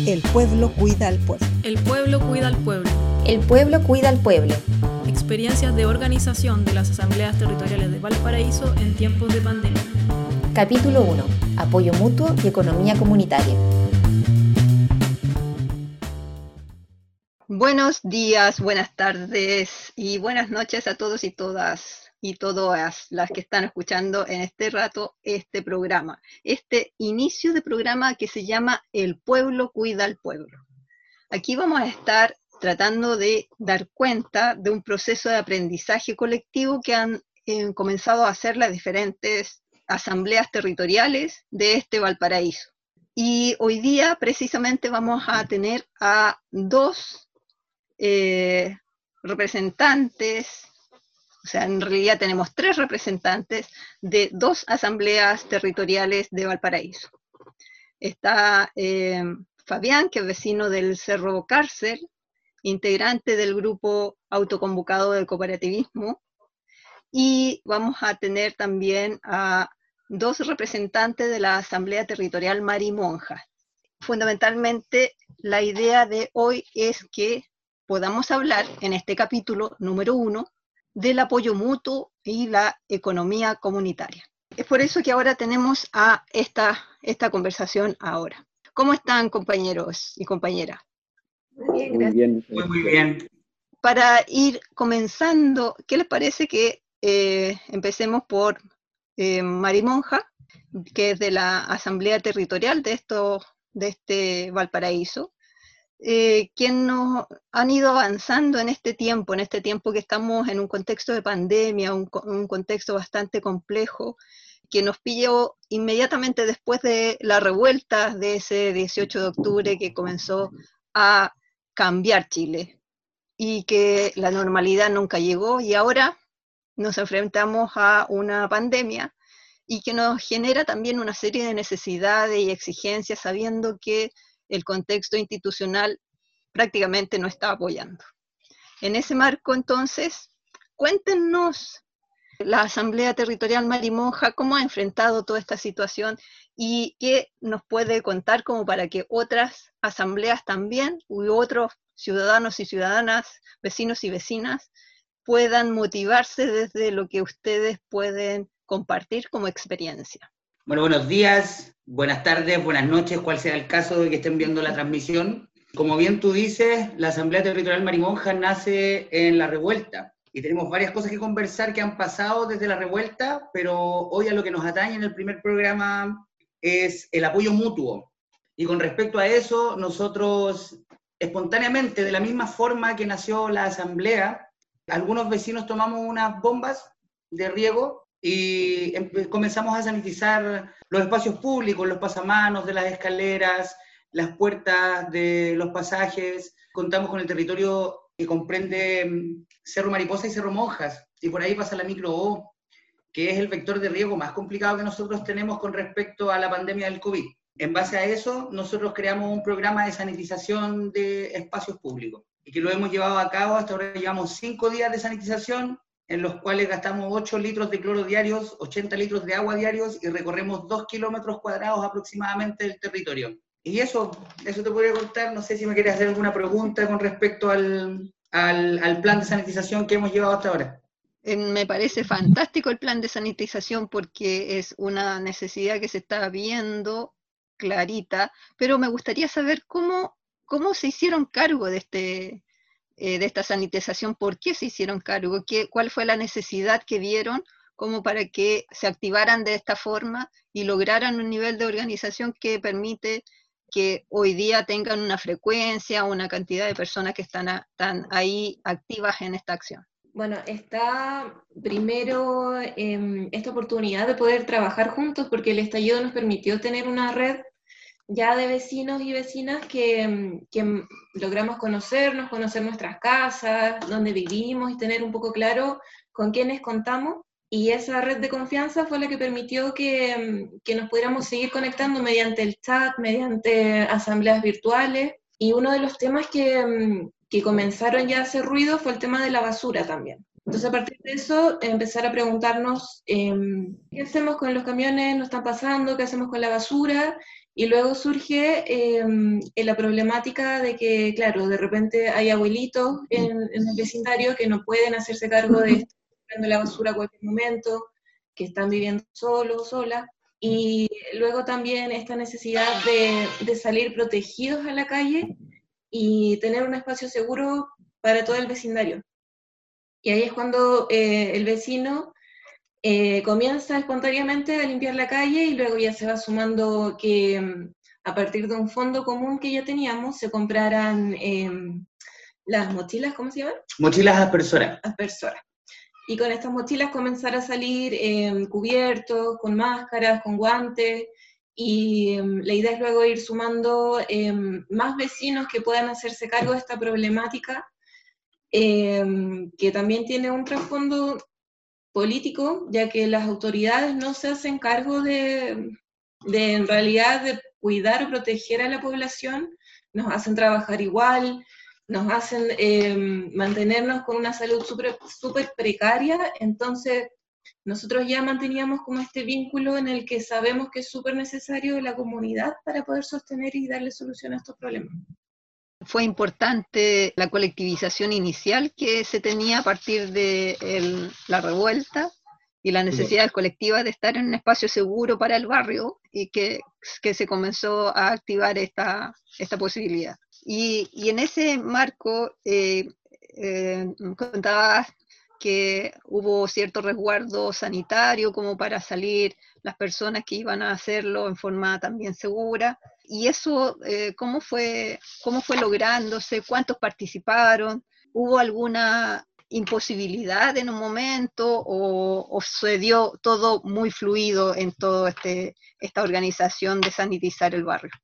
El pueblo cuida al pueblo. El pueblo cuida al pueblo. El pueblo cuida al pueblo. Experiencias de organización de las asambleas territoriales de Valparaíso en tiempos de pandemia. Capítulo 1. Apoyo mutuo y economía comunitaria. Buenos días, buenas tardes y buenas noches a todos y todas las que están escuchando en este rato este programa, este inicio de programa que se llama El pueblo cuida al pueblo. Aquí vamos a estar tratando de dar cuenta de un proceso de aprendizaje colectivo que han comenzado a hacer las diferentes asambleas territoriales de este Valparaíso. Y hoy día precisamente vamos a tener a dos representantes, o sea, en realidad tenemos 3 representantes de 2 asambleas territoriales de Valparaíso. Está Fabián, que es vecino del Cerro Cárcel, integrante del grupo autoconvocado de cooperativismo, y vamos a tener también a 2 representantes de la Asamblea Territorial Marimonja. Fundamentalmente, la idea de hoy es que podamos hablar en este capítulo número 1 del apoyo mutuo y la economía comunitaria. Es por eso que ahora tenemos a esta conversación ahora. ¿Cómo están, compañeros y compañeras? Muy bien, gracias. Muy bien. Para ir comenzando, ¿qué les parece que empecemos por Marimonja, que es de la Asamblea Territorial de este Valparaíso? Quien nos han ido avanzando en este tiempo que estamos en un contexto de pandemia, un contexto bastante complejo, que nos pilló inmediatamente después de la revuelta de ese 18 de octubre que comenzó a cambiar Chile y que la normalidad nunca llegó, y ahora nos enfrentamos a una pandemia y que nos genera también una serie de necesidades y exigencias, sabiendo que el contexto institucional prácticamente no está apoyando. En ese marco, entonces, cuéntenos, la Asamblea Territorial Marimonja, cómo ha enfrentado toda esta situación y qué nos puede contar como para que otras asambleas también, u otros ciudadanos y ciudadanas, vecinos y vecinas, puedan motivarse desde lo que ustedes pueden compartir como experiencia. Bueno, buenos días, buenas tardes, buenas noches, cual sea el caso de que estén viendo la transmisión. Como bien tú dices, la Asamblea Territorial Marimonja nace en la revuelta y tenemos varias cosas que conversar que han pasado desde la revuelta, pero hoy a lo que nos atañe en el primer programa es el apoyo mutuo. Y con respecto a eso, nosotros espontáneamente, de la misma forma que nació la Asamblea, algunos vecinos tomamos unas bombas de riego y comenzamos a sanitizar los espacios públicos, los pasamanos de las escaleras, las puertas de los pasajes. Contamos con el territorio que comprende Cerro Mariposa y Cerro Monjas, y por ahí pasa la micro O, que es el vector de riego más complicado que nosotros tenemos con respecto a la pandemia del COVID. En base a eso, nosotros creamos un programa de sanitización de espacios públicos, y que lo hemos llevado a cabo. Hasta ahora llevamos 5 días de sanitización, en los cuales gastamos 8 litros de cloro diarios, 80 litros de agua diarios, y recorremos 2 kilómetros cuadrados aproximadamente del territorio. Y eso te podría contar. No sé si me quieres hacer alguna pregunta con respecto al plan de sanitización que hemos llevado hasta ahora. Me parece fantástico el plan de sanitización porque es una necesidad que se está viendo clarita, pero me gustaría saber cómo se hicieron cargo de esta sanitización, por qué se hicieron cargo, cuál fue la necesidad que vieron como para que se activaran de esta forma y lograran un nivel de organización que permite que hoy día tengan una frecuencia, una cantidad de personas que están ahí activas en esta acción. Bueno, está primero esta oportunidad de poder trabajar juntos, porque el estallido nos permitió tener una red ya de vecinos y vecinas que logramos conocernos, conocer nuestras casas, dónde vivimos y tener un poco claro con quiénes contamos. Y esa red de confianza fue la que permitió que nos pudiéramos seguir conectando mediante el chat, mediante asambleas virtuales. Y uno de los temas que comenzaron ya a hacer ruido fue el tema de la basura también. Entonces, a partir de eso, empezar a preguntarnos qué hacemos con los camiones, nos están pasando, qué hacemos con la basura, Y luego surge la problemática de que, claro, de repente hay abuelitos en el vecindario que no pueden hacerse cargo de estar tirando la basura a cualquier momento, que están viviendo solos o solas, y luego también esta necesidad de salir protegidos a la calle y tener un espacio seguro para todo el vecindario. Y ahí es cuando el vecino comienza espontáneamente a limpiar la calle y luego ya se va sumando que a partir de un fondo común que ya teníamos se compraran las mochilas, ¿cómo se llaman? Mochilas aspersoras. Aspersoras. Y con estas mochilas comenzar a salir cubiertos, con máscaras, con guantes, y la idea es luego ir sumando más vecinos que puedan hacerse cargo de esta problemática, que también tiene un trasfondo político, ya que las autoridades no se hacen cargo de en realidad de cuidar o proteger a la población, nos hacen trabajar igual, nos hacen mantenernos con una salud súper precaria, entonces nosotros ya manteníamos como este vínculo en el que sabemos que es súper necesario la comunidad para poder sostener y darle solución a estos problemas. Fue importante la colectivización inicial que se tenía a partir de la revuelta y la necesidad colectiva de estar en un espacio seguro para el barrio y que se comenzó a activar esta posibilidad. Y en ese marco contabas que hubo cierto resguardo sanitario como para salir las personas que iban a hacerlo en forma también segura. ¿Y eso cómo fue lográndose? ¿Cuántos participaron? ¿Hubo alguna imposibilidad en un momento o se dio todo muy fluido en toda esta organización de sanitizar el barrio?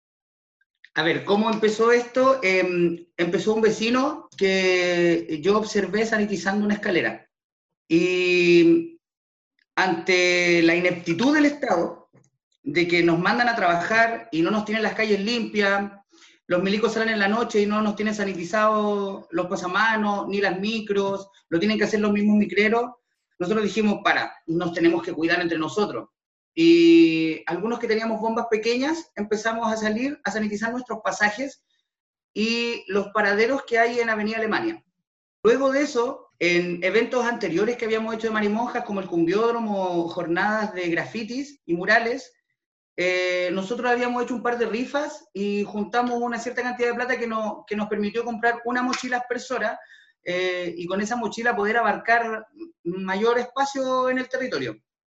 A ver, ¿cómo empezó esto? Empezó un vecino que yo observé sanitizando una escalera. Y ante la ineptitud del Estado, de que nos mandan a trabajar y no nos tienen las calles limpias, los milicos salen en la noche y no nos tienen sanitizados los pasamanos, ni las micros, lo tienen que hacer los mismos micreros, nosotros dijimos, nos tenemos que cuidar entre nosotros. Y algunos que teníamos bombas pequeñas empezamos a salir a sanitizar nuestros pasajes y los paraderos que hay en Avenida Alemania. Luego de eso, en eventos anteriores que habíamos hecho de Marimonjas, como el Cumbiódromo, jornadas de grafitis y murales, nosotros habíamos hecho un par de rifas y juntamos una cierta cantidad de plata que nos permitió comprar una mochila aspersora y con esa mochila poder abarcar mayor espacio en el territorio.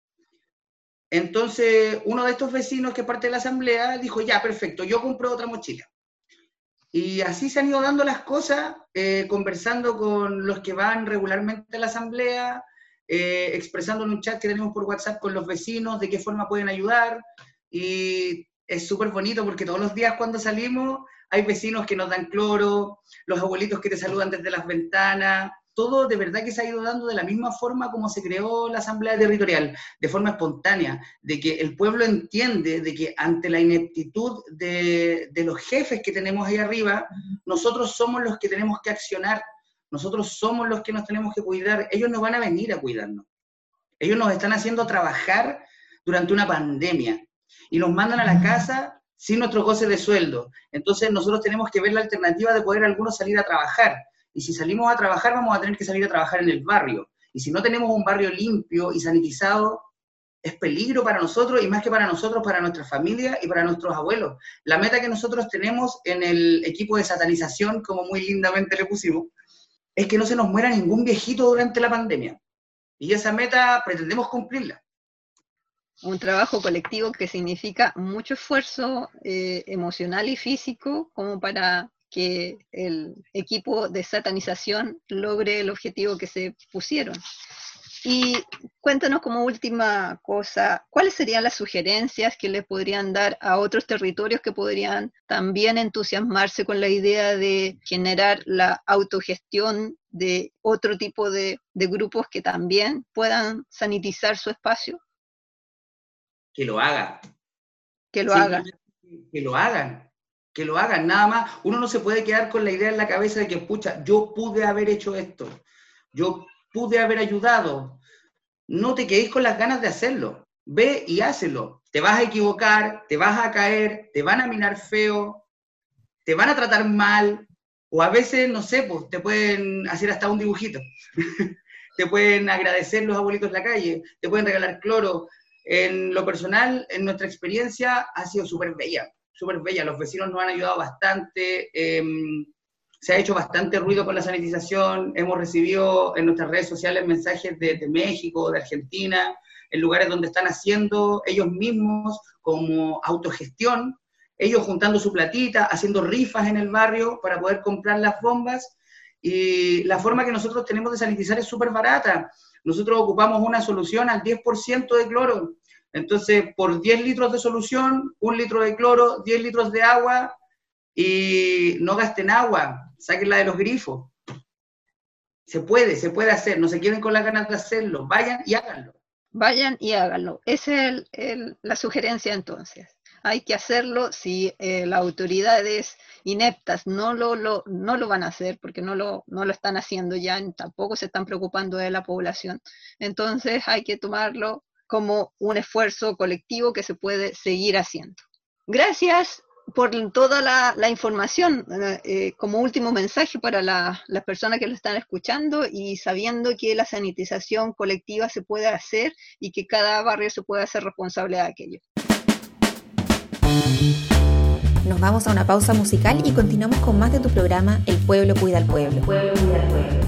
Entonces, uno de estos vecinos que es parte de la asamblea dijo, ya, perfecto, yo compro otra mochila. Y así se han ido dando las cosas, conversando con los que van regularmente a la asamblea, expresando en un chat que tenemos por WhatsApp con los vecinos de qué forma pueden ayudar. Y es súper bonito porque todos los días cuando salimos hay vecinos que nos dan cloro, los abuelitos que te saludan desde las ventanas. Todo de verdad que se ha ido dando de la misma forma como se creó la Asamblea Territorial, de forma espontánea, de que el pueblo entiende de que ante la ineptitud de los jefes que tenemos ahí arriba, nosotros somos los que tenemos que accionar, nosotros somos los que nos tenemos que cuidar, ellos no van a venir a cuidarnos, ellos nos están haciendo trabajar durante una pandemia y nos mandan a la casa sin nuestro goce de sueldo, entonces nosotros tenemos que ver la alternativa de poder algunos salir a trabajar. Y si salimos a trabajar, vamos a tener que salir a trabajar en el barrio. Y si no tenemos un barrio limpio y sanitizado, es peligro para nosotros, y más que para nosotros, para nuestra familia y para nuestros abuelos. La meta que nosotros tenemos en el equipo de satanización, como muy lindamente le pusimos, es que no se nos muera ningún viejito durante la pandemia. Y esa meta pretendemos cumplirla. Un trabajo colectivo que significa mucho esfuerzo emocional y físico como para que el equipo de satanización logre el objetivo que se pusieron. Y cuéntanos como última cosa, ¿cuáles serían las sugerencias que les podrían dar a otros territorios que podrían también entusiasmarse con la idea de generar la autogestión de otro tipo de grupos que también puedan sanitizar su espacio? Que lo hagan. Que lo hagan. Que lo hagan. Que lo hagan, nada más. Uno no se puede quedar con la idea en la cabeza de que, pucha, yo pude haber hecho esto, yo pude haber ayudado. No te quedéis con las ganas de hacerlo. ve y hácelo. Te vas a equivocar, te vas a caer, te van a mirar feo, te van a tratar mal, o a veces, no sé, pues te pueden hacer hasta un dibujito. Te pueden agradecer los abuelitos en la calle, te pueden regalar cloro. En lo personal, en nuestra experiencia, ha sido súper bella, súper bella. Los vecinos nos han ayudado bastante, se ha hecho bastante ruido con la sanitización, hemos recibido en nuestras redes sociales mensajes de México, de Argentina, en lugares donde están haciendo ellos mismos como autogestión, ellos juntando su platita, haciendo rifas en el barrio para poder comprar las bombas, y la forma que nosotros tenemos de sanitizar es súper barata. Nosotros ocupamos una solución al 10% de cloro, entonces por 10 litros de solución, 1 litro de cloro, 10 litros de agua, y no gasten agua, sáquenla de los grifos. Se puede hacer, no se queden con las ganas de hacerlo, vayan y háganlo. Vayan y háganlo. Esa es la sugerencia entonces. Hay que hacerlo. Si las autoridades ineptas no lo van a hacer, porque no lo están haciendo ya, tampoco se están preocupando de la población. Entonces hay que tomarlo como un esfuerzo colectivo que se puede seguir haciendo. Gracias por toda la información, como último mensaje para las personas que lo están escuchando, y sabiendo que la sanitización colectiva se puede hacer y que cada barrio se puede hacer responsable de aquello. Nos vamos a una pausa musical y continuamos con más de tu programa El Pueblo Cuida al Pueblo. El Pueblo Cuida al Pueblo.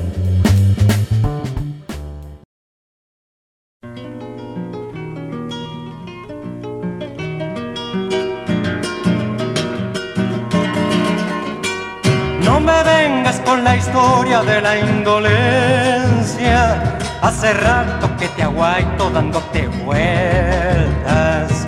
No me vengas con la historia de la indolencia. Hace rato que te aguaito dándote vueltas.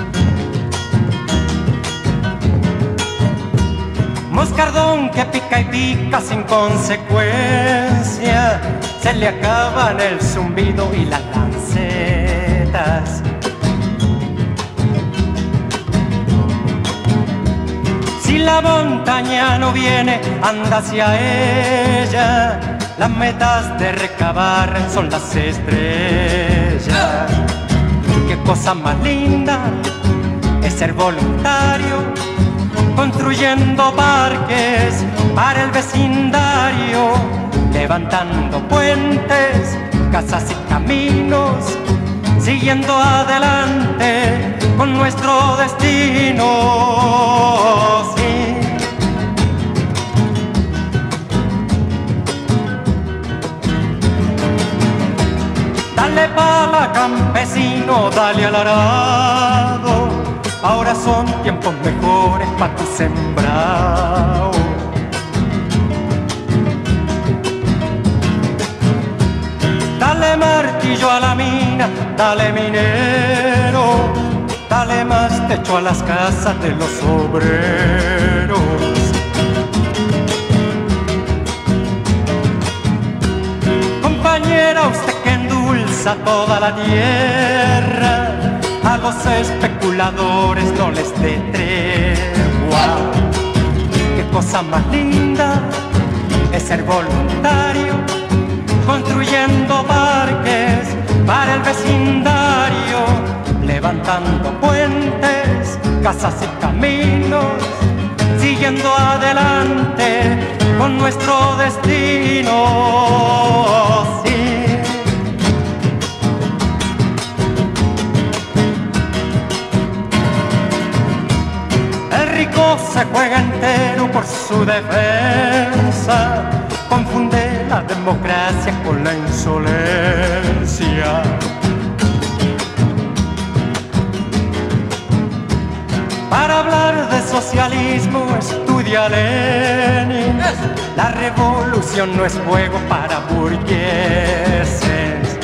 Moscardón que pica y pica sin consecuencia. Se le acaban el zumbido y las lancetas. Si la montaña no viene, anda hacia ella. Las metas de recabar son las estrellas. Qué cosa más linda es ser voluntario, construyendo parques para el vecindario, levantando puentes, casas y caminos, siguiendo adelante con nuestro destino. Sí. Dale pala, campesino, dale al arado. Ahora son tiempos mejores pa' tu sembrado. Dale martillo a la mina, dale minero, dale más techo a las casas de los obreros. Compañera, usted que endulza toda la tierra, a los especuladores no les dé tregua. Qué cosa más linda es ser voluntario, construyendo parques para el vecindario, levantando puentes, casas y caminos, siguiendo adelante con nuestro destino. Sí. Se juega entero por su defensa, confunde la democracia con la insolencia. Para hablar de socialismo estudia Lenin. La revolución no es juego para burgueses.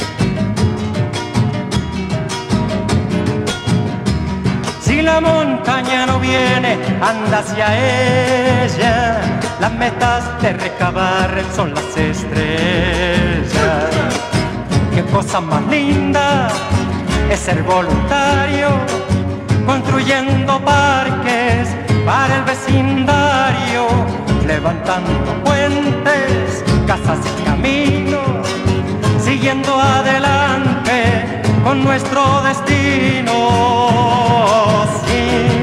Si la montaña no viene, anda hacia ella. Las metas de recabar son las estrellas. Qué cosa más linda es ser voluntario, construyendo parques para el vecindario, levantando puentes, casas y caminos, siguiendo adelante con nuestro destino. Sí.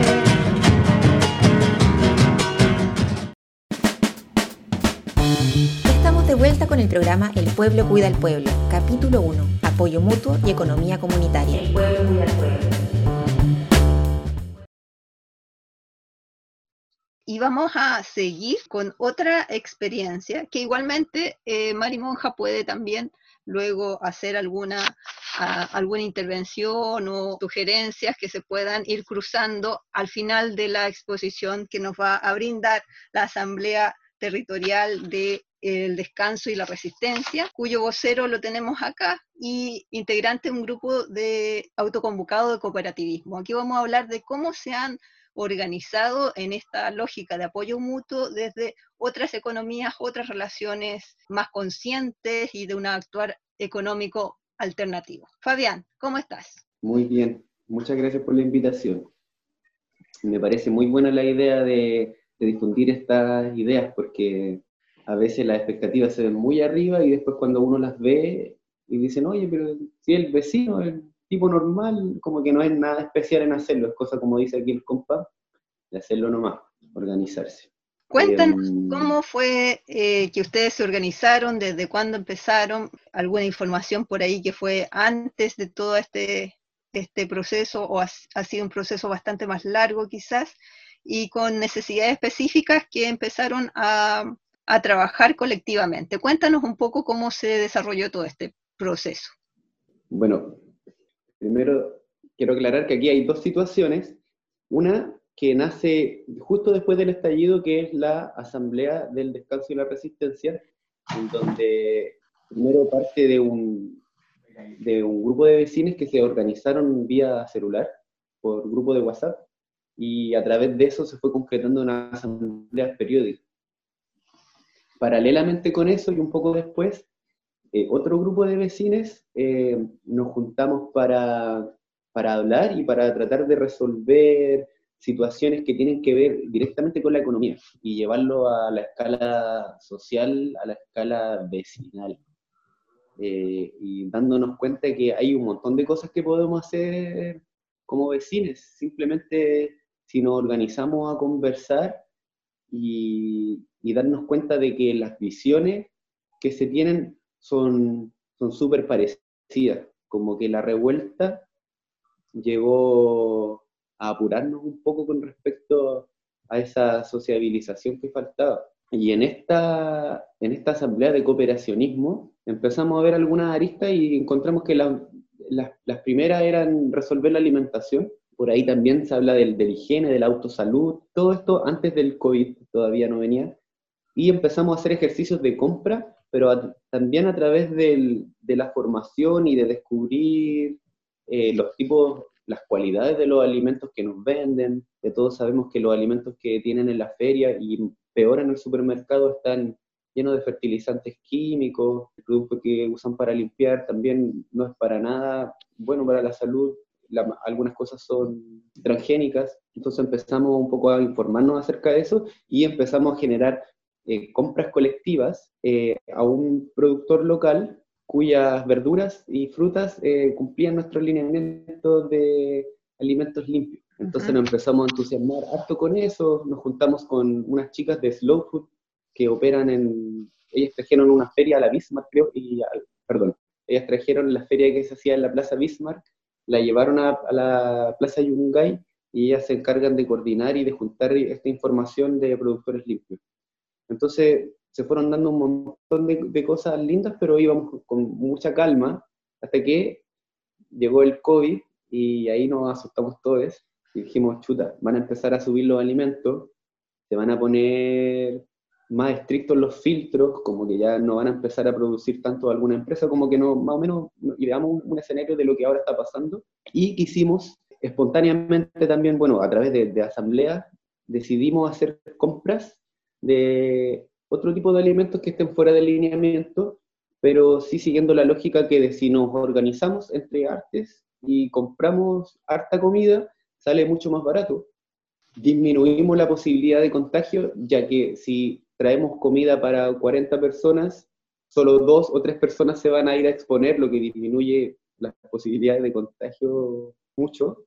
Estamos de vuelta con el programa El Pueblo Cuida al Pueblo, capítulo 1, Apoyo Mutuo y Economía Comunitaria. El Pueblo Cuida al Pueblo. Y vamos a seguir con otra experiencia que igualmente Mari Monja puede también luego hacer alguna intervención o sugerencias que se puedan ir cruzando al final de la exposición que nos va a brindar la Asamblea Territorial del Descanso y la Resistencia, cuyo vocero lo tenemos acá, y integrante de un grupo de autoconvocado de cooperativismo. Aquí vamos a hablar de cómo se han organizado en esta lógica de apoyo mutuo desde otras economías, otras relaciones más conscientes y de un actuar económico alternativo. Fabián, ¿cómo estás? Muy bien, muchas gracias por la invitación. Me parece muy buena la idea de difundir estas ideas, porque a veces las expectativas se ven muy arriba y después cuando uno las ve y dicen, oye, pero si el vecino, el tipo normal, como que no hay nada especial en hacerlo, es cosa como dice aquí el compa, de hacerlo nomás, organizarse. Cuéntanos cómo fue que ustedes se organizaron, desde cuándo empezaron, alguna información por ahí que fue antes de todo este proceso, o ha sido un proceso bastante más largo quizás, y con necesidades específicas que empezaron a trabajar colectivamente. Cuéntanos un poco cómo se desarrolló todo este proceso. Bueno, primero quiero aclarar que aquí hay dos situaciones. Una que nace justo después del estallido, que es la Asamblea del Descanso y la Resistencia, en donde primero parte de un grupo de vecinos que se organizaron vía celular, por grupo de WhatsApp, y a través de eso se fue concretando una asamblea periódica. Paralelamente con eso, y un poco después, otro grupo de vecinos nos juntamos para hablar y para tratar de resolver situaciones que tienen que ver directamente con la economía y llevarlo a la escala social, a la escala vecinal. Y dándonos cuenta de que hay un montón de cosas que podemos hacer como vecinos, simplemente si nos organizamos a conversar y darnos cuenta de que las visiones que se tienen son súper parecidas, como que la revuelta llegó a apurarnos un poco con respecto a esa sociabilización que faltaba. Y en esta asamblea de cooperacionismo empezamos a ver algunas aristas y encontramos que las primeras eran resolver la alimentación. Por ahí también se habla del higiene, de la autosalud, todo esto antes del COVID todavía no venía. Y empezamos a hacer ejercicios de compra, pero también a través de la formación y de descubrir los tipos, las cualidades de los alimentos que nos venden. De todos sabemos que los alimentos que tienen en la feria y peor en el supermercado están llenos de fertilizantes químicos, el producto que usan para limpiar también no es para nada bueno para la salud, algunas cosas son transgénicas. Entonces empezamos un poco a informarnos acerca de eso y empezamos a generar compras colectivas a un productor local cuyas verduras y frutas cumplían nuestros lineamientos de alimentos limpios. Entonces nos empezamos a entusiasmar harto con eso, nos juntamos con unas chicas de Slow Food que operan ellas trajeron una feria a la Bismarck, creo, ellas trajeron la feria que se hacía en la Plaza Bismarck, la llevaron a la Plaza Yungay y ellas se encargan de coordinar y de juntar esta información de productores limpios. Entonces se fueron dando un montón de cosas lindas, pero íbamos con mucha calma hasta que llegó el COVID y ahí nos asustamos todos y dijimos, chuta, van a empezar a subir los alimentos, se van a poner más estrictos los filtros, como que ya no van a empezar a producir tanto alguna empresa, como que no, más o menos ideamos un escenario de lo que ahora está pasando, y quisimos espontáneamente también, bueno, a través de asambleas, decidimos hacer compras de otro tipo de alimentos que estén fuera del lineamiento, pero sí siguiendo la lógica que de si nos organizamos entre artes y compramos harta comida, sale mucho más barato. Disminuimos la posibilidad de contagio, ya que si traemos comida para 40 personas, solo 2 o 3 personas se van a ir a exponer, lo que disminuye las posibilidades de contagio mucho,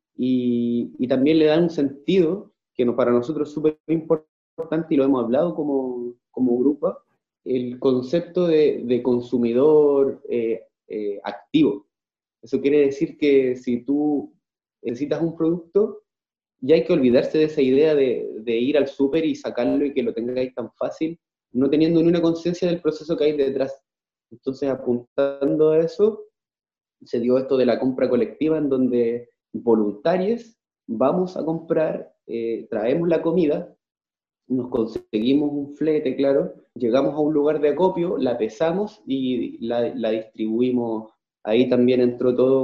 y también le dan un sentido que para nosotros es súper importante, y lo hemos hablado como grupo, el concepto de consumidor activo. Eso quiere decir que si tú necesitas un producto, ya hay que olvidarse de esa idea de ir al súper y sacarlo y que lo tengáis tan fácil, no teniendo ni una conciencia del proceso que hay detrás. Entonces, apuntando a eso, se dio esto de la compra colectiva, en donde voluntarios vamos a comprar, traemos la comida, nos conseguimos un flete, claro, llegamos a un lugar de acopio, la pesamos y la distribuimos. Ahí también entró todo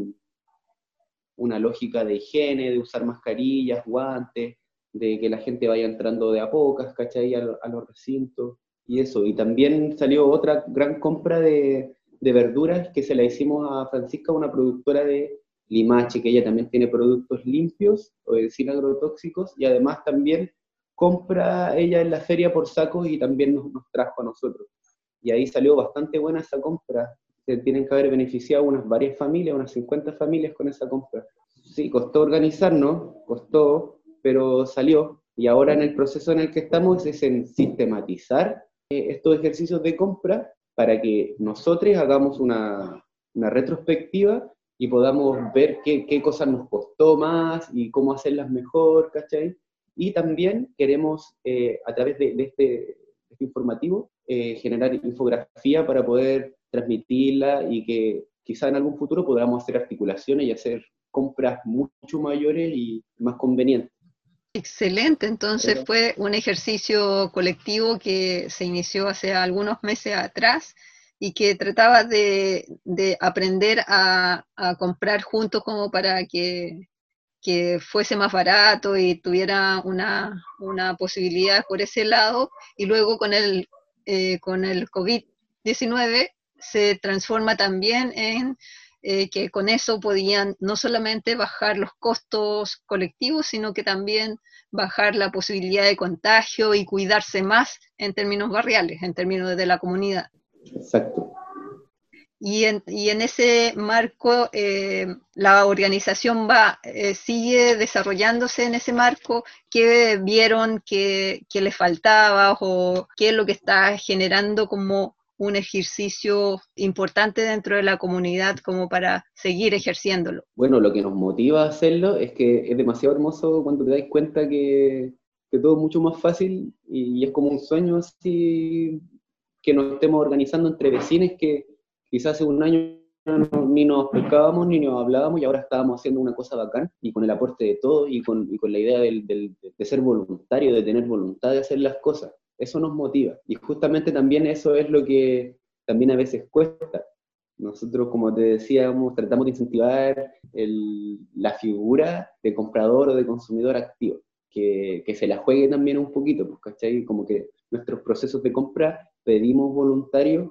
una lógica de higiene, de usar mascarillas, guantes, de que la gente vaya entrando de a pocas, ¿cachai? A los recintos, y eso. Y también salió otra gran compra de verduras que se la hicimos a Francisca, una productora de Limache, que ella también tiene productos limpios, sin agrotóxicos, y además también compra ella en la feria por sacos y también nos trajo a nosotros. Y ahí salió bastante buena esa compra. Se tienen que haber beneficiado varias familias, unas 50 familias con esa compra. Sí, costó organizarnos, pero salió. Y ahora en el proceso en el que estamos es en sistematizar estos ejercicios de compra para que nosotros hagamos una retrospectiva y podamos ver qué cosas nos costó más y cómo hacerlas mejor, ¿cachai? Y también queremos, a través de este informativo, generar infografía para poder transmitirla y que quizá en algún futuro podamos hacer articulaciones y hacer compras mucho mayores y más convenientes. Excelente, entonces fue un ejercicio colectivo que se inició hace algunos meses atrás y que trataba de aprender a comprar juntos como para que fuese más barato y tuviera una posibilidad por ese lado, y luego con el COVID-19 se transforma también en que con eso podían no solamente bajar los costos colectivos, sino que también bajar la posibilidad de contagio y cuidarse más en términos barriales, en términos de la comunidad. Exacto. Y en ese marco, la organización sigue desarrollándose en ese marco. ¿Qué vieron que les faltaba o qué es lo que está generando como un ejercicio importante dentro de la comunidad como para seguir ejerciéndolo? Bueno, lo que nos motiva a hacerlo es que es demasiado hermoso cuando te das cuenta que todo es mucho más fácil y es como un sueño así, que nos estemos organizando entre vecinos que quizás hace un año ni nos pescábamos ni nos hablábamos y ahora estábamos haciendo una cosa bacán y con el aporte de todos y con la idea de ser voluntario, de tener voluntad de hacer las cosas. Eso nos motiva y justamente también eso es lo que también a veces cuesta. Nosotros, como te decíamos, tratamos de incentivar la figura de comprador o de consumidor activo, que se la juegue también un poquito, pues, ¿cachai? Como que nuestros procesos de compra pedimos voluntarios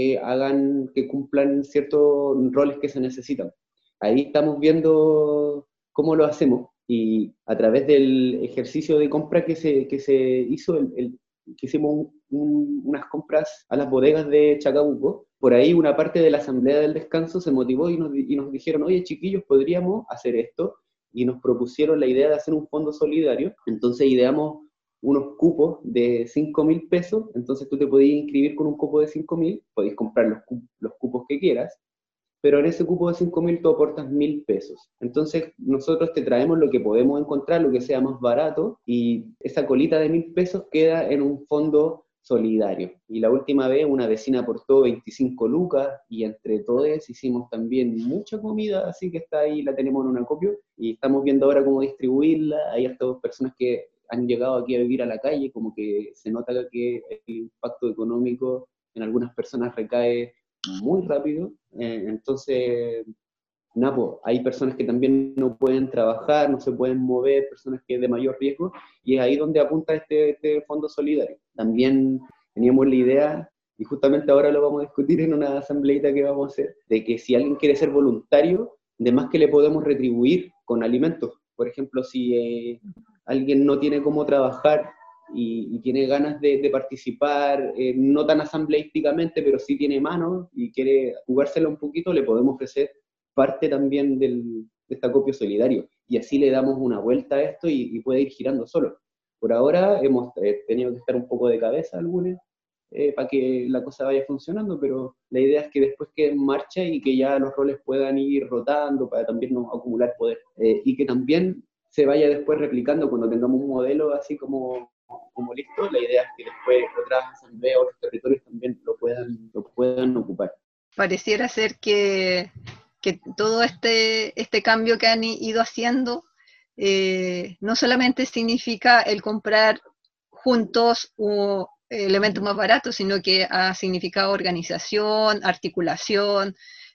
que cumplan ciertos roles que se necesitan. Ahí estamos viendo cómo lo hacemos y a través del ejercicio de compra que se hizo, que hicimos unas compras a las bodegas de Chacabuco, por ahí una parte de la Asamblea del Descanso se motivó y nos dijeron, oye chiquillos, podríamos hacer esto, y nos propusieron la idea de hacer un fondo solidario. Entonces ideamos unos cupos de 5.000 pesos, entonces tú te podías inscribir con un cupo de 5.000, podéis comprar los cupos que quieras, pero en ese cupo de 5.000 tú aportas 1.000 pesos. Entonces nosotros te traemos lo que podemos encontrar, lo que sea más barato, y esa colita de 1.000 pesos queda en un fondo solidario. Y la última vez una vecina aportó 25 lucas, y entre todos hicimos también mucha comida, así que está ahí, la tenemos en un acopio, y estamos viendo ahora cómo distribuirla. Hay estas personas que han llegado aquí a vivir a la calle, como que se nota que el impacto económico en algunas personas recae muy rápido, entonces, hay personas que también no pueden trabajar, no se pueden mover, personas que es de mayor riesgo, y es ahí donde apunta este fondo solidario. También teníamos la idea, y justamente ahora lo vamos a discutir en una asambleita que vamos a hacer, de que si alguien quiere ser voluntario, de más que le podemos retribuir con alimentos. Por ejemplo, si alguien no tiene cómo trabajar y tiene ganas de participar, no tan asambleísticamente, pero sí tiene manos y quiere jugársela un poquito, le podemos ofrecer parte también de este acopio solidario. Y así le damos una vuelta a esto y puede ir girando solo. Por ahora hemos tenido que estar un poco de cabeza algunos para que la cosa vaya funcionando, pero la idea es que después quede en marcha y que ya los roles puedan ir rotando para también no acumular poder. Y que también se vaya después replicando cuando tengamos un modelo así como listo. La idea es que después otras asambleas, otros territorios también lo puedan ocupar. Pareciera ser que todo este cambio que han ido haciendo no solamente significa el comprar juntos elementos más baratos, sino que ha significado organización, articulación,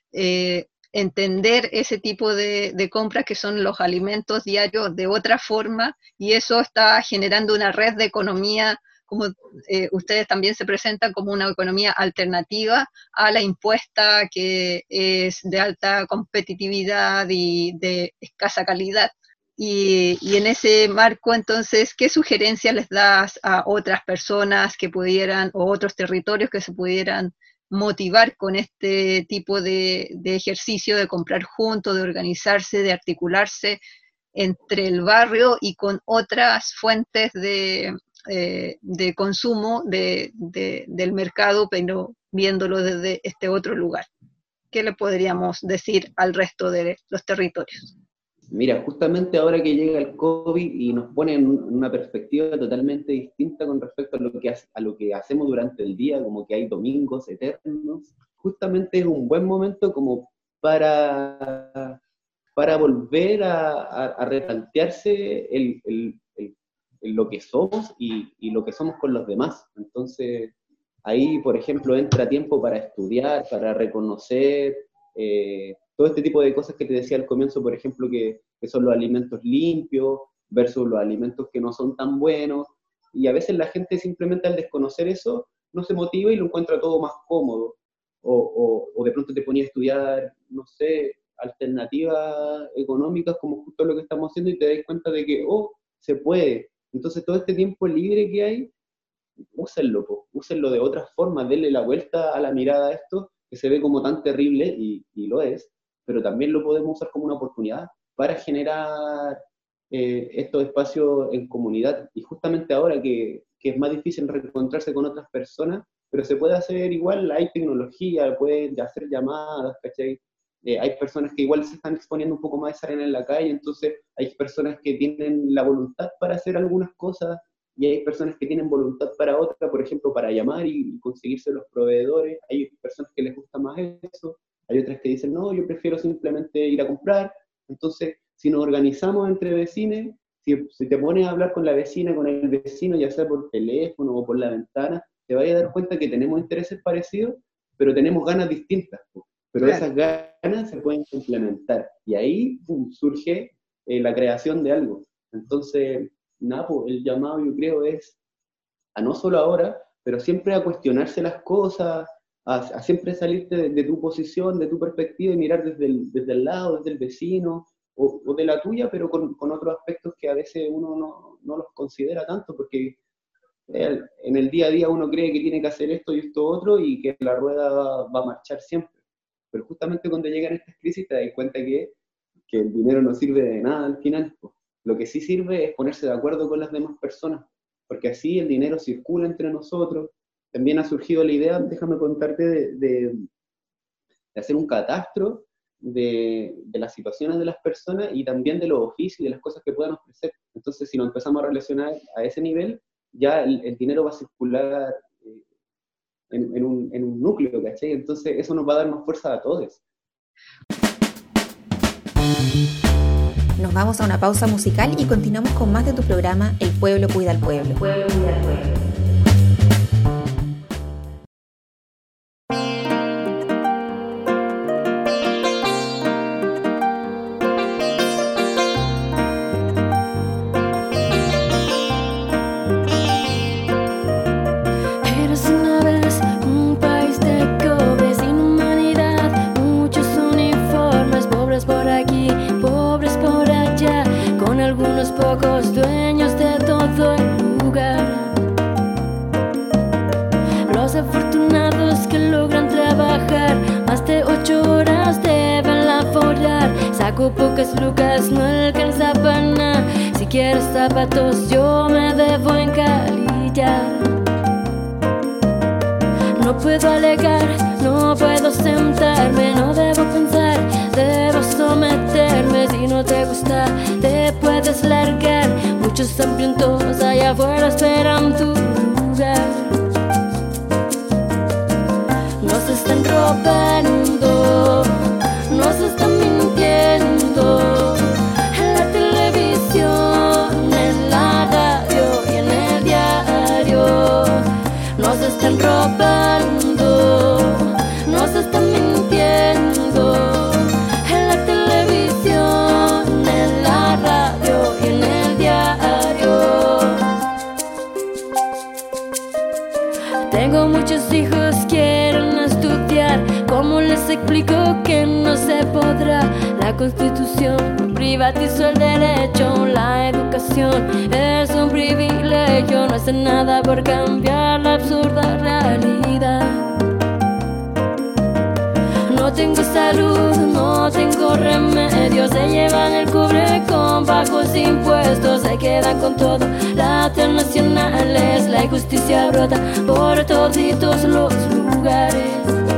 entender ese tipo de compras que son los alimentos diarios de otra forma, y eso está generando una red de economía, como ustedes también se presentan como una economía alternativa a la impuesta, que es de alta competitividad y de escasa calidad. Y en ese marco, entonces, ¿qué sugerencias les das a otras personas que pudieran, o otros territorios que se pudieran motivar con este tipo de ejercicio de comprar juntos, de organizarse, de articularse entre el barrio y con otras fuentes de consumo del mercado, pero viéndolo desde este otro lugar? ¿Qué le podríamos decir al resto de los territorios? Mira, justamente ahora que llega el COVID y nos pone en una perspectiva totalmente distinta con respecto a lo que hacemos durante el día, como que hay domingos eternos, justamente es un buen momento como para volver a replantearse lo que somos y lo que somos con los demás. Entonces, ahí, por ejemplo, entra tiempo para estudiar, para reconocer todo este tipo de cosas que te decía al comienzo, por ejemplo, que son los alimentos limpios versus los alimentos que no son tan buenos, y a veces la gente simplemente al desconocer eso no se motiva y lo encuentra todo más cómodo, o de pronto te ponía a estudiar, no sé, alternativas económicas como justo lo que estamos haciendo y te das cuenta de que, se puede. Entonces todo este tiempo libre que hay, úsenlo de otras formas, denle la vuelta a la mirada a esto, que se ve como tan terrible, y lo es, pero también lo podemos usar como una oportunidad para generar estos espacios en comunidad. Y justamente ahora que es más difícil reencontrarse con otras personas, pero se puede hacer igual, hay tecnología, pueden hacer llamadas, ¿cachai? Hay personas que igual se están exponiendo un poco más de arena en la calle, entonces hay personas que tienen la voluntad para hacer algunas cosas, y hay personas que tienen voluntad para otra, por ejemplo, para llamar y conseguirse los proveedores. Hay personas que les gusta más eso, hay otras que dicen, no, yo prefiero simplemente ir a comprar. Entonces, si nos organizamos entre vecinos, si te pones a hablar con la vecina, con el vecino, ya sea por teléfono o por la ventana, te vas a dar cuenta que tenemos intereses parecidos, pero tenemos ganas distintas. Pero claro, esas ganas se pueden complementar. Y ahí surge la creación de algo. Entonces, el llamado, yo creo, es a no solo ahora, pero siempre a cuestionarse las cosas, a siempre salirte de tu posición, de tu perspectiva, y mirar desde el lado, desde el vecino, o de la tuya, pero con otros aspectos que a veces uno no los considera tanto, porque en el día a día uno cree que tiene que hacer esto y esto otro, y que la rueda va a marchar siempre. Pero justamente cuando llegan estas crisis te das cuenta que el dinero no sirve de nada al final. Lo que sí sirve es ponerse de acuerdo con las demás personas, porque así el dinero circula entre nosotros. También ha surgido la idea, déjame contarte, de hacer un catastro de las situaciones de las personas y también de los oficios y de las cosas que puedan ofrecer. Entonces, si nos empezamos a relacionar a ese nivel, ya el dinero va a circular en un núcleo, ¿cachai? Entonces, eso nos va a dar más fuerza a todos. Nos vamos a una pausa musical y continuamos con más de tu programa El Pueblo Cuida al Pueblo. El Pueblo Cuida al Pueblo. Pocos dueños de todo el lugar. Saco pocas lucas, no alcanza para nada. Si quieres zapatos, yo me debo encalillar. No puedo alegar, no puedo sentarme, no debo pensar, debo someterme. Si no te gusta, te puedes largar. Muchos hambrientos allá afuera esperan tu lugar. Nos están robando, nos están mintiendo. En la televisión, en la radio y en el diario. Nos están robando, nos están mintiendo. En la televisión, en la radio y en el diario. Tengo muchos hijos, quieren estudiar. ¿Cómo les explico que no se podrá? La Constitución privatizó el derecho, la educación es un privilegio. No hacen nada por cambiar la absurda realidad. No tengo salud, no tengo remedio. Se llevan el cobre con bajos impuestos, se quedan con todo. Las transnacionales, la injusticia brota por toditos los lugares.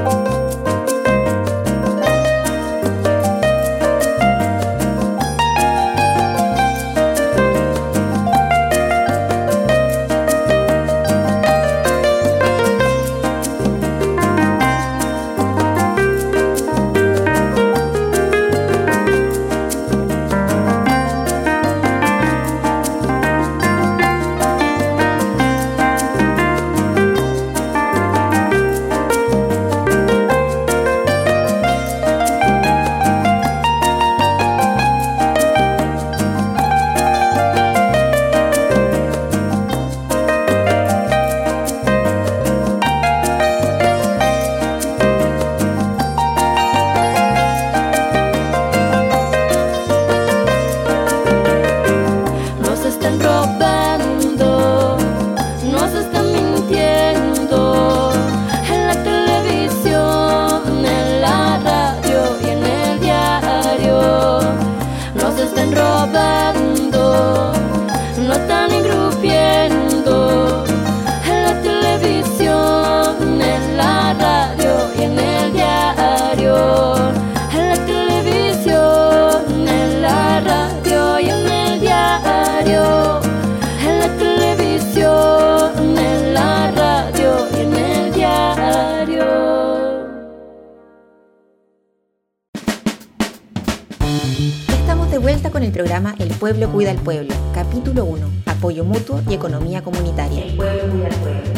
Con el programa El Pueblo Cuida al Pueblo, capítulo 1, apoyo mutuo y economía comunitaria. El Pueblo Cuida al Pueblo.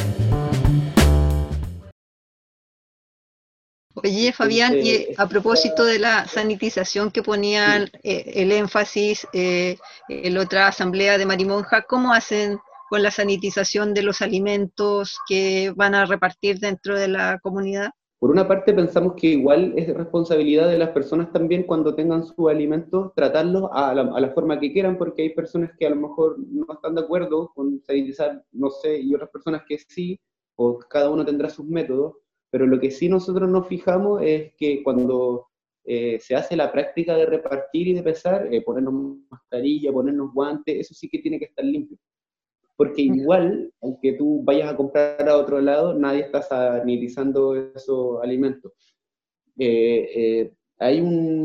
Oye, Fabián, y a propósito de la sanitización que ponían el énfasis en la otra asamblea de Marimonja, ¿cómo hacen con la sanitización de los alimentos que van a repartir dentro de la comunidad? Por una parte pensamos que igual es responsabilidad de las personas también cuando tengan sus alimentos, tratarlos a la forma que quieran, porque hay personas que a lo mejor no están de acuerdo con sanitizar, no sé, y otras personas que sí, o cada uno tendrá sus métodos, pero lo que sí nosotros nos fijamos es que cuando se hace la práctica de repartir y de pesar, ponernos mascarilla, ponernos guantes, eso sí que tiene que estar limpio. Porque igual, aunque tú vayas a comprar a otro lado, nadie está sanitizando esos alimentos. Hay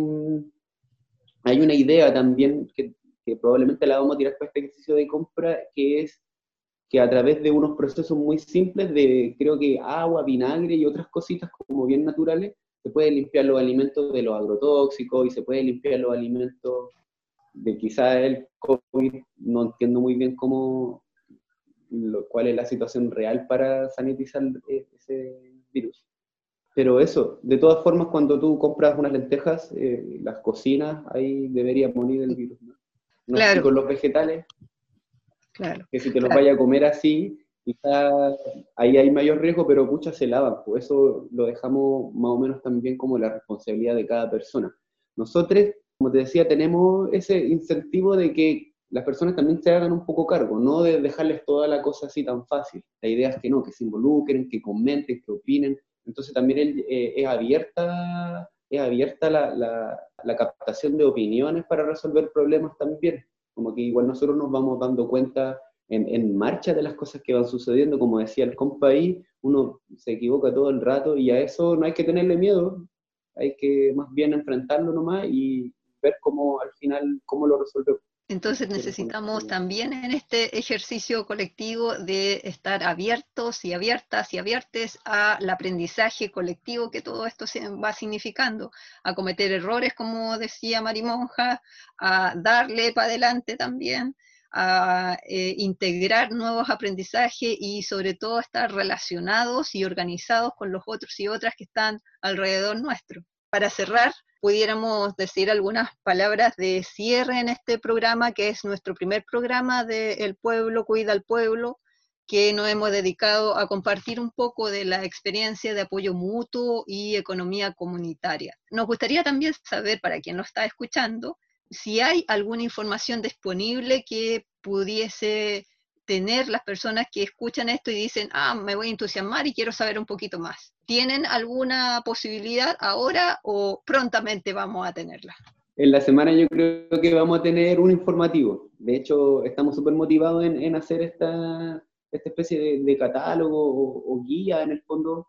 una idea también que probablemente la vamos a tirar para este ejercicio de compra, que es que a través de unos procesos muy simples de, creo que agua, vinagre y otras cositas como bien naturales, se pueden limpiar los alimentos de los agrotóxicos y se pueden limpiar los alimentos de quizás el COVID. No entiendo muy bien cuál es la situación real para sanitizar ese virus. Pero eso, de todas formas, cuando tú compras unas lentejas, las cocinas, ahí debería morir el virus, ¿no? No claro. Sé, con los vegetales, claro, que si te los vayas a comer así, quizás ahí hay mayor riesgo, pero pucha, se lavan, pues eso lo dejamos más o menos también como la responsabilidad de cada persona. Nosotros, como te decía, tenemos ese incentivo de que las personas también se hagan un poco cargo, no de dejarles toda la cosa así tan fácil. La idea es que no, que se involucren, que comenten, que opinen. Entonces también es abierta es abierta la captación de opiniones para resolver problemas también. Como que igual nosotros nos vamos dando cuenta en marcha de las cosas que van sucediendo. Como decía el compa ahí, uno se equivoca todo el rato y a eso no hay que tenerle miedo, hay que más bien enfrentarlo nomás y ver cómo al final, cómo lo resolvemos. Entonces necesitamos también en este ejercicio colectivo de estar abiertos y abiertas y abiertes al aprendizaje colectivo que todo esto va significando, a cometer errores, como decía Marimonja, a darle para adelante también, a integrar nuevos aprendizajes y sobre todo estar relacionados y organizados con los otros y otras que están alrededor nuestro. Para cerrar, pudiéramos decir algunas palabras de cierre en este programa, que es nuestro primer programa de El Pueblo Cuida al Pueblo, que nos hemos dedicado a compartir un poco de la experiencia de apoyo mutuo y economía comunitaria. Nos gustaría también saber, para quien nos está escuchando, si hay alguna información disponible que pudiese tener las personas que escuchan esto y dicen, me voy a entusiasmar y quiero saber un poquito más. ¿Tienen alguna posibilidad ahora o prontamente vamos a tenerla? En la semana yo creo que vamos a tener un informativo. De hecho, estamos súper motivados en hacer esta especie de catálogo o guía, en el fondo,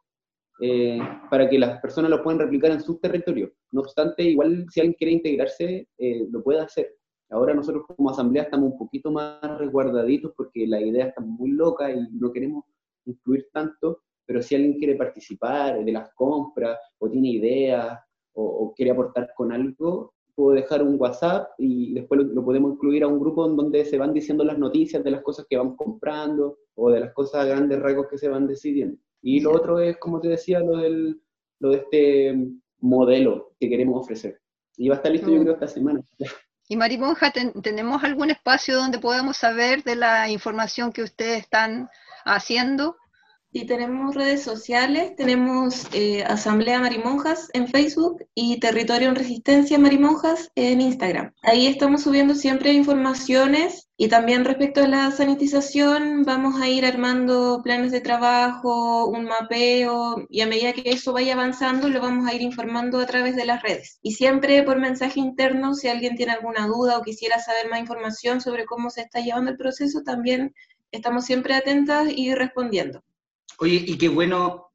para que las personas lo puedan replicar en sus territorios. No obstante, igual si alguien quiere integrarse, lo puede hacer. Ahora nosotros como asamblea estamos un poquito más resguardaditos porque la idea está muy loca y no queremos influir tanto, pero si alguien quiere participar de las compras o tiene ideas o quiere aportar con algo, puedo dejar un WhatsApp y después lo podemos incluir a un grupo en donde se van diciendo las noticias de las cosas que vamos comprando o de las cosas a grandes rasgos que se van decidiendo. Y lo otro es, como te decía, lo de este modelo que queremos ofrecer. Y va a estar listo yo creo esta semana. Y Marimonja, ¿tenemos algún espacio donde podamos saber de la información que ustedes están haciendo? Sí, tenemos redes sociales, tenemos Asamblea Marimonjas en Facebook y Territorio en Resistencia Marimonjas en Instagram. Ahí estamos subiendo siempre informaciones y también respecto a la sanitización vamos a ir armando planes de trabajo, un mapeo y a medida que eso vaya avanzando lo vamos a ir informando a través de las redes. Y siempre por mensaje interno, si alguien tiene alguna duda o quisiera saber más información sobre cómo se está llevando el proceso, también estamos siempre atentas y respondiendo. Oye, y qué bueno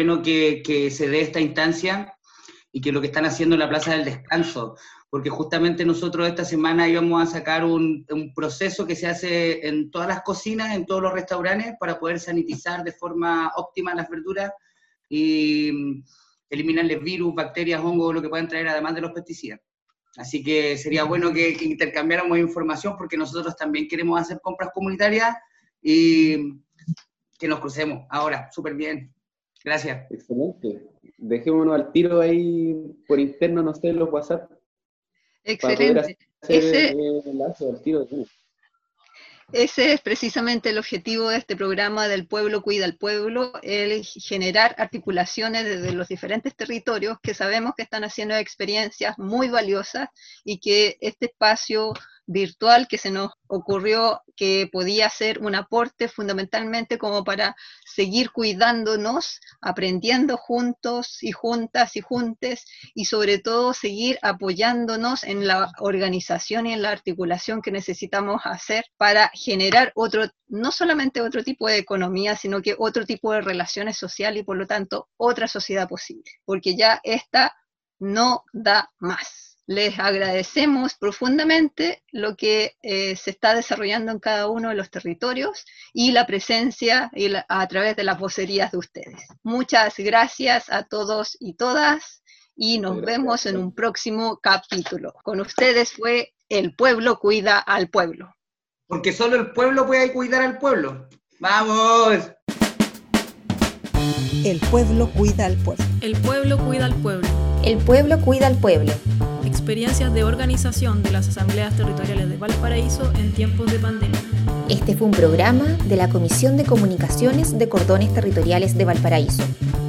que se dé esta instancia y que lo que están haciendo en la Plaza del Descanso, porque justamente nosotros esta semana íbamos a sacar un proceso que se hace en todas las cocinas, en todos los restaurantes, para poder sanitizar de forma óptima las verduras y eliminarles virus, bacterias, hongos, lo que puedan traer además de los pesticidas. Así que sería bueno que intercambiáramos información porque nosotros también queremos hacer compras comunitarias y que nos crucemos ahora, súper bien. Gracias. Excelente. Dejémonos al tiro ahí por interno, no sé, los WhatsApp. Excelente. Ese es precisamente el objetivo de este programa del Pueblo Cuida al Pueblo, el generar articulaciones desde los diferentes territorios que sabemos que están haciendo experiencias muy valiosas y que este espacio virtual que se nos ocurrió que podía ser un aporte fundamentalmente como para seguir cuidándonos, aprendiendo juntos y juntas y juntes y sobre todo seguir apoyándonos en la organización y en la articulación que necesitamos hacer para generar no solamente otro tipo de economía, sino que otro tipo de relaciones sociales y por lo tanto otra sociedad posible, porque ya esta no da más. Les agradecemos profundamente lo que se está desarrollando en cada uno de los territorios y la presencia a través de las vocerías de ustedes. Muchas gracias a todos y todas y nos vemos en un próximo capítulo. Con ustedes fue El Pueblo Cuida al Pueblo. Porque solo el pueblo puede cuidar al pueblo. ¡Vamos! El pueblo cuida al pueblo. El pueblo cuida al pueblo. El pueblo cuida al pueblo. Experiencias de organización de las asambleas territoriales de Valparaíso en tiempos de pandemia. Este fue un programa de la Comisión de Comunicaciones de Cordones Territoriales de Valparaíso.